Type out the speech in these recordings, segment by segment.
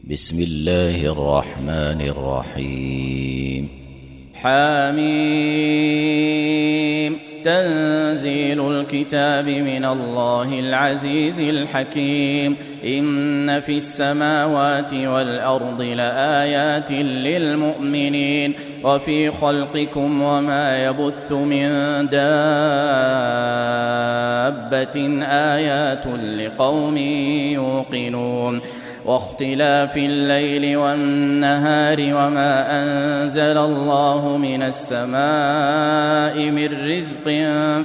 بسم الله الرحمن الرحيم. حميم. تنزيل الكتاب من الله العزيز الحكيم. إن في السماوات والأرض لآيات للمؤمنين وفي خلقكم وما يبث من دابة آيات لقوم يوقنون. واختلاف الليل والنهار وما أنزل الله من السماء من رزق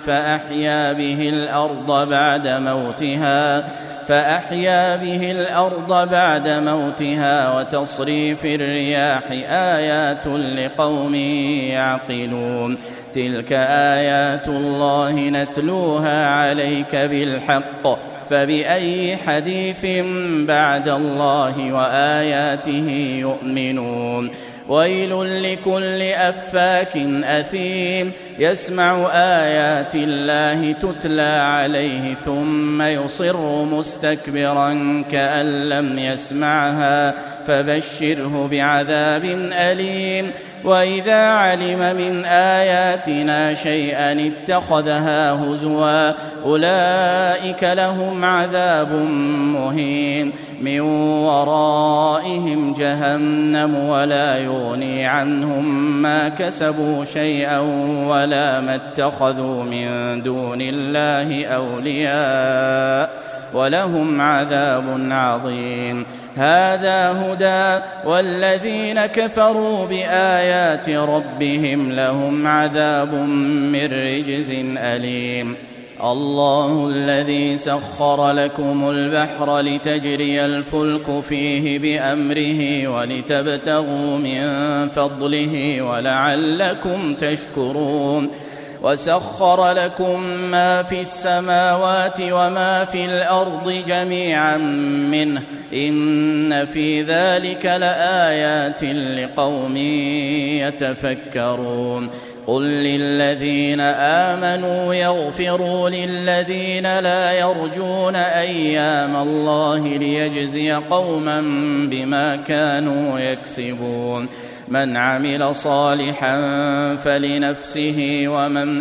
فأحيا به الأرض بعد موتها وتصريف الرياح آيات لقوم يعقلون. تلك آيات الله نتلوها عليك بالحق فبأي حديث بعد الله وآياته يؤمنون. ويل لكل أفاك أثيم يسمع آيات الله تتلى عليه ثم يصر مستكبرا كأن لم يسمعها فبشره بعذاب أليم. وإذا علم من آياتنا شيئا اتخذها هزوا أولئك لهم عذاب مهين من ورائهم جهنم ولا يغني عنهم ما كسبوا شيئا ولا ما اتخذوا من دون الله أولياء ولهم عذاب عظيم. هذا هدى والذين كفروا بآيات ربهم لهم عذاب من رجز أليم. الله الذي سخر لكم البحر لتجري الفلك فيه بأمره ولتبتغوا من فضله ولعلكم تشكرون. وسخر لكم ما في السماوات وما في الأرض جميعا منه إن في ذلك لآيات لقوم يتفكرون. قل للذين آمنوا يغفروا للذين لا يرجون أيام الله ليجزي قوما بما كانوا يكسبون. من عمل صالحا فلنفسه ومن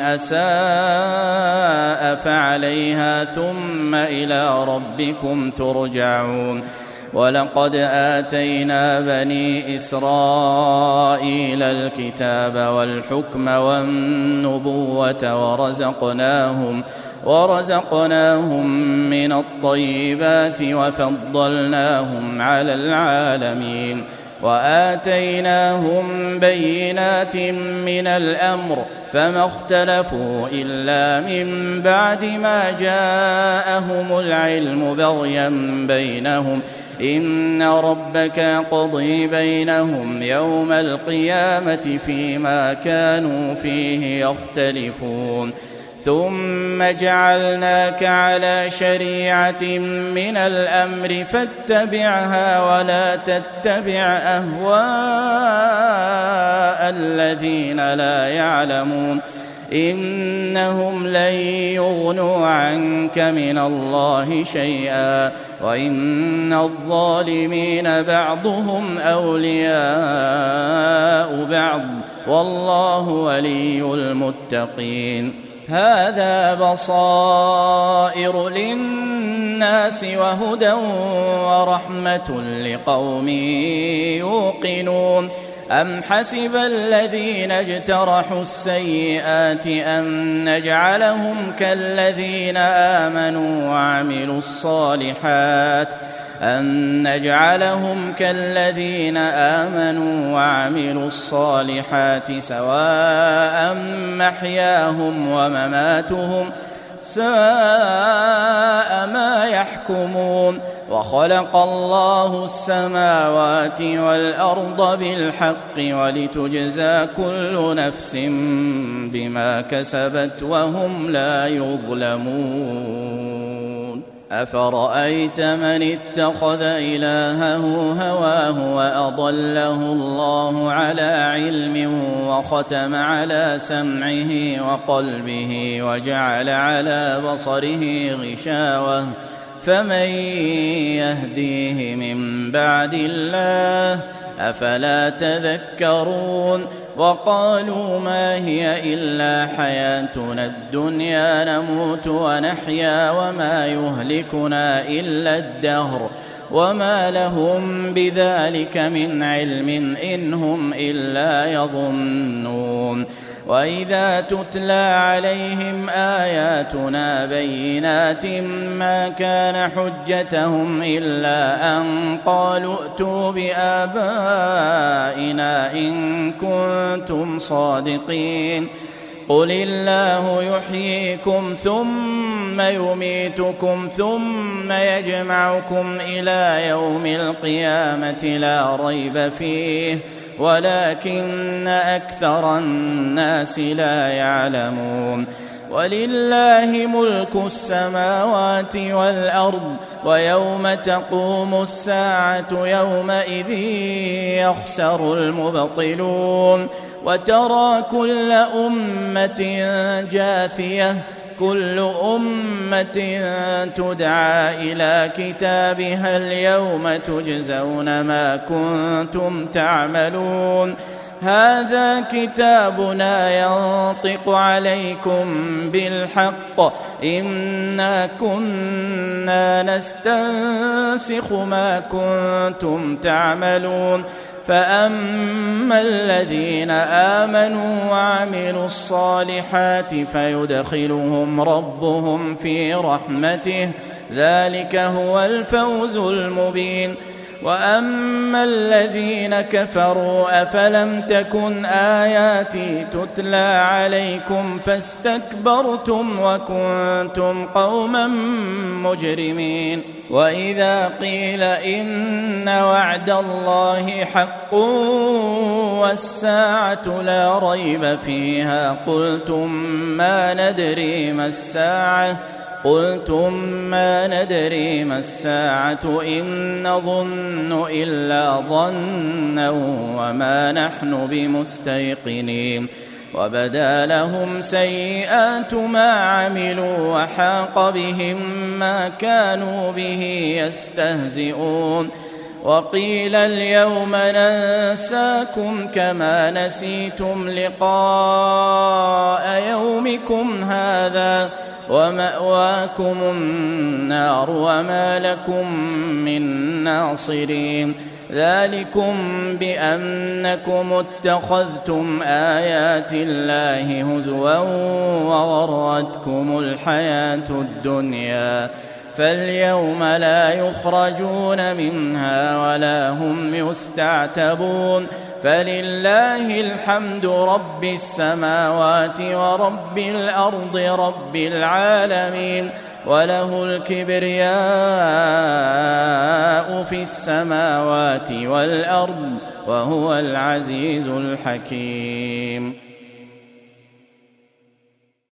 أساء فعليها ثم إلى ربكم ترجعون. ولقد آتينا بني إسرائيل الكتاب والحكم والنبوة ورزقناهم من الطيبات وفضلناهم على العالمين. وآتيناهم بينات من الأمر فما اختلفوا إلا من بعد ما جاءهم العلم بغيا بينهم إن ربك يقضي بينهم يوم القيامة فيما كانوا فيه يختلفون. ثم جعلناك على شريعة من الأمر فاتبعها ولا تتبع أهواء الذين لا يعلمون إنهم لن يغنوا عنك من الله شيئا وإن الظالمين بعضهم أولياء بعض والله ولي المتقين. هذا بصائر للناس وهدى ورحمة لقوم يوقنون. أم حسب الذين اجترحوا السيئات أن نجعلهم كالذين آمنوا وعملوا الصالحات سواء محياهم ومماتهم ساء ما يحكمون. وخلق الله السماوات والأرض بالحق ولتجزى كل نفس بما كسبت وهم لا يظلمون. أفرأيت من اتخذ إلهه هواه وأضله الله على علم وختم على سمعه وقلبه وجعل على بصره غشاوة فمن يهديه من بعد الله أفلا تذكرون وقالوا ما هي إلا حياتنا الدنيا نموت ونحيا وما يهلكنا إلا الدهر وما لهم بذلك من علم إن هم إلا يظنون وإذا تتلى عليهم آياتنا بينات ما كان حجتهم إلا أن قالوا ائتوا بآبائنا إن كنتم صادقين قل الله يحييكم ثم يميتكم ثم يجمعكم إلى يوم القيامة لا ريب فيه ولكن أكثر الناس لا يعلمون ولله ملك السماوات والأرض ويوم تقوم الساعة يومئذ يخسر المبطلون وترى كل أمة جاثية كل أمة تدعى إلى كتابها اليوم تجزون ما كنتم تعملون هذا كتابنا ينطق عليكم بالحق إنا كنا نستنسخ ما كنتم تعملون فأما الذين آمنوا وعملوا الصالحات فيدخلهم ربهم في رحمته ذلك هو الفوز المبين وأما الذين كفروا أفلم تكن آياتي تتلى عليكم فاستكبرتم وكنتم قوما مجرمين وإذا قيل إن وعد الله حق والساعة لا ريب فيها قلتم ما ندري ما الساعة إن نظن إلا ظنا وما نحن بمستيقنين وبدا لهم سيئات ما عملوا وحاق بهم ما كانوا به يستهزئون وقيل اليوم ننساكم كما نسيتم لقاء يومكم هذا ومأواكم النار وما لكم من ناصرين ذلكم بأنكم اتخذتم آيات الله هزوا وغرتكم الحياة الدنيا فاليوم لا يخرجون منها ولا هم يستعتبون فلله الحمد رب السماوات ورب الأرض رب العالمين وله الكبرياء في السماوات والأرض وهو العزيز الحكيم